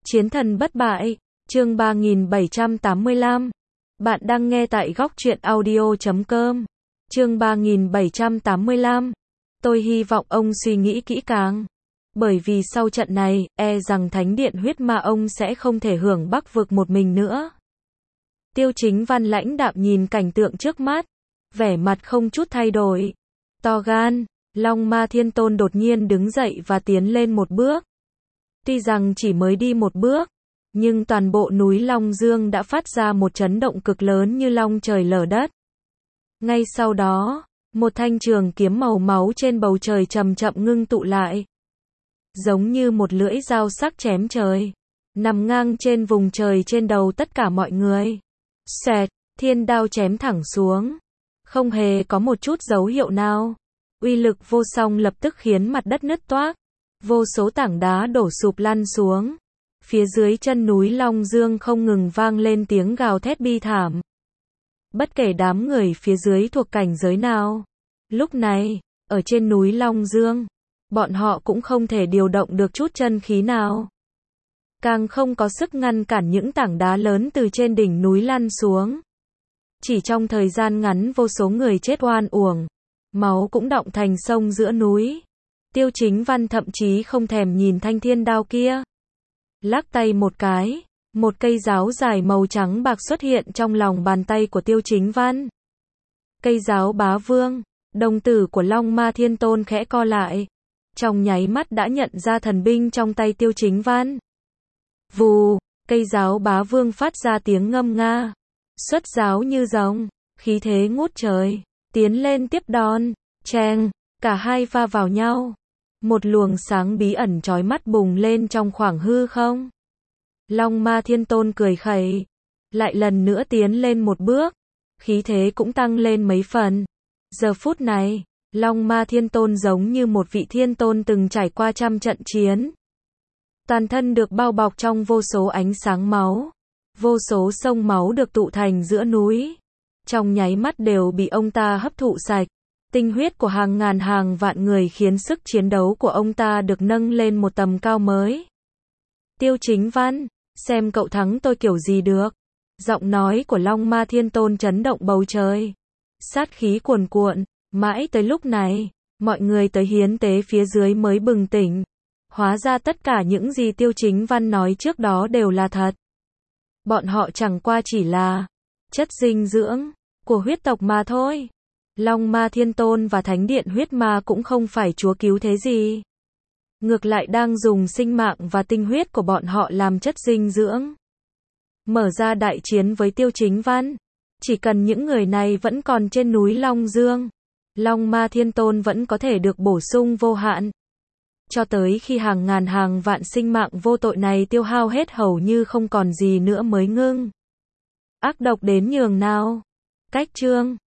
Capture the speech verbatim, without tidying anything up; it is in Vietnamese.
Chiến thần bất bại, chương ba nghìn bảy trăm tám mươi lăm. Bạn đang nghe tại góc truyện audio chấm com. Chương ba nghìn bảy trăm tám mươi lăm. Tôi hy vọng ông suy nghĩ kỹ càng. Bởi vì sau trận này, e rằng thánh điện huyết ma ông sẽ không thể hưởng Bắc vực một mình nữa. Tiêu Chính Văn lãnh đạm nhìn cảnh tượng trước mắt, vẻ mặt không chút thay đổi. To gan, Long Ma Thiên Tôn đột nhiên đứng dậy và tiến lên một bước. Tuy rằng chỉ mới đi một bước, nhưng toàn bộ núi Long Dương đã phát ra một chấn động cực lớn như long trời lở đất. Ngay sau đó, một thanh trường kiếm màu máu trên bầu trời chậm chậm ngưng tụ lại. Giống như một lưỡi dao sắc chém trời, nằm ngang trên vùng trời trên đầu tất cả mọi người. Xẹt, thiên đao chém thẳng xuống. Không hề có một chút dấu hiệu nào. Uy lực vô song lập tức khiến mặt đất nứt toác. Vô số tảng đá đổ sụp lăn xuống. Phía dưới chân núi Long Dương không ngừng vang lên tiếng gào thét bi thảm. Bất kể đám người phía dưới thuộc cảnh giới nào. Lúc này, ở trên núi Long Dương, bọn họ cũng không thể điều động được chút chân khí nào. Càng không có sức ngăn cản những tảng đá lớn từ trên đỉnh núi lăn xuống. Chỉ trong thời gian ngắn vô số người chết oan uổng. Máu cũng đọng thành sông giữa núi. Tiêu Chính Văn thậm chí không thèm nhìn thanh thiên đao kia. Lắc tay một cái, một cây giáo dài màu trắng bạc xuất hiện trong lòng bàn tay của Tiêu Chính Văn. Cây giáo bá vương, đồng tử của Long Ma Thiên Tôn khẽ co lại. Trong nháy mắt đã nhận ra thần binh trong tay Tiêu Chính Văn. Vù, cây giáo bá vương phát ra tiếng ngâm nga. Xuất giáo như rồng, khí thế ngút trời, tiến lên tiếp đòn, cheng, cả hai va vào nhau. Một luồng sáng bí ẩn chói mắt bùng lên trong khoảng hư không. Long Ma Thiên Tôn cười khẩy, lại lần nữa tiến lên một bước, khí thế cũng tăng lên mấy phần. Giờ phút này, Long Ma Thiên Tôn giống như một vị thiên tôn từng trải qua trăm trận chiến. Toàn thân được bao bọc trong vô số ánh sáng máu, vô số sông máu được tụ thành giữa núi. Trong nháy mắt đều bị ông ta hấp thụ sạch. Tinh huyết của hàng ngàn hàng vạn người khiến sức chiến đấu của ông ta được nâng lên một tầm cao mới. Tiêu Chính Văn, xem cậu thắng tôi kiểu gì được. Giọng nói của Long Ma Thiên Tôn chấn động bầu trời. Sát khí cuồn cuộn, mãi tới lúc này, mọi người tới hiến tế phía dưới mới bừng tỉnh. Hóa ra tất cả những gì Tiêu Chính Văn nói trước đó đều là thật. Bọn họ chẳng qua chỉ là chất dinh dưỡng của huyết tộc mà thôi. Long Ma Thiên Tôn và Thánh Điện Huyết Ma cũng không phải chúa cứu thế gì. Ngược lại đang dùng sinh mạng và tinh huyết của bọn họ làm chất dinh dưỡng. Mở ra đại chiến với Tiêu Chính Văn. Chỉ cần những người này vẫn còn trên núi Long Dương, Long Ma Thiên Tôn vẫn có thể được bổ sung vô hạn. Cho tới khi hàng ngàn hàng vạn sinh mạng vô tội này tiêu hao hết hầu như không còn gì nữa mới ngưng. Ác độc đến nhường nào. Cách chương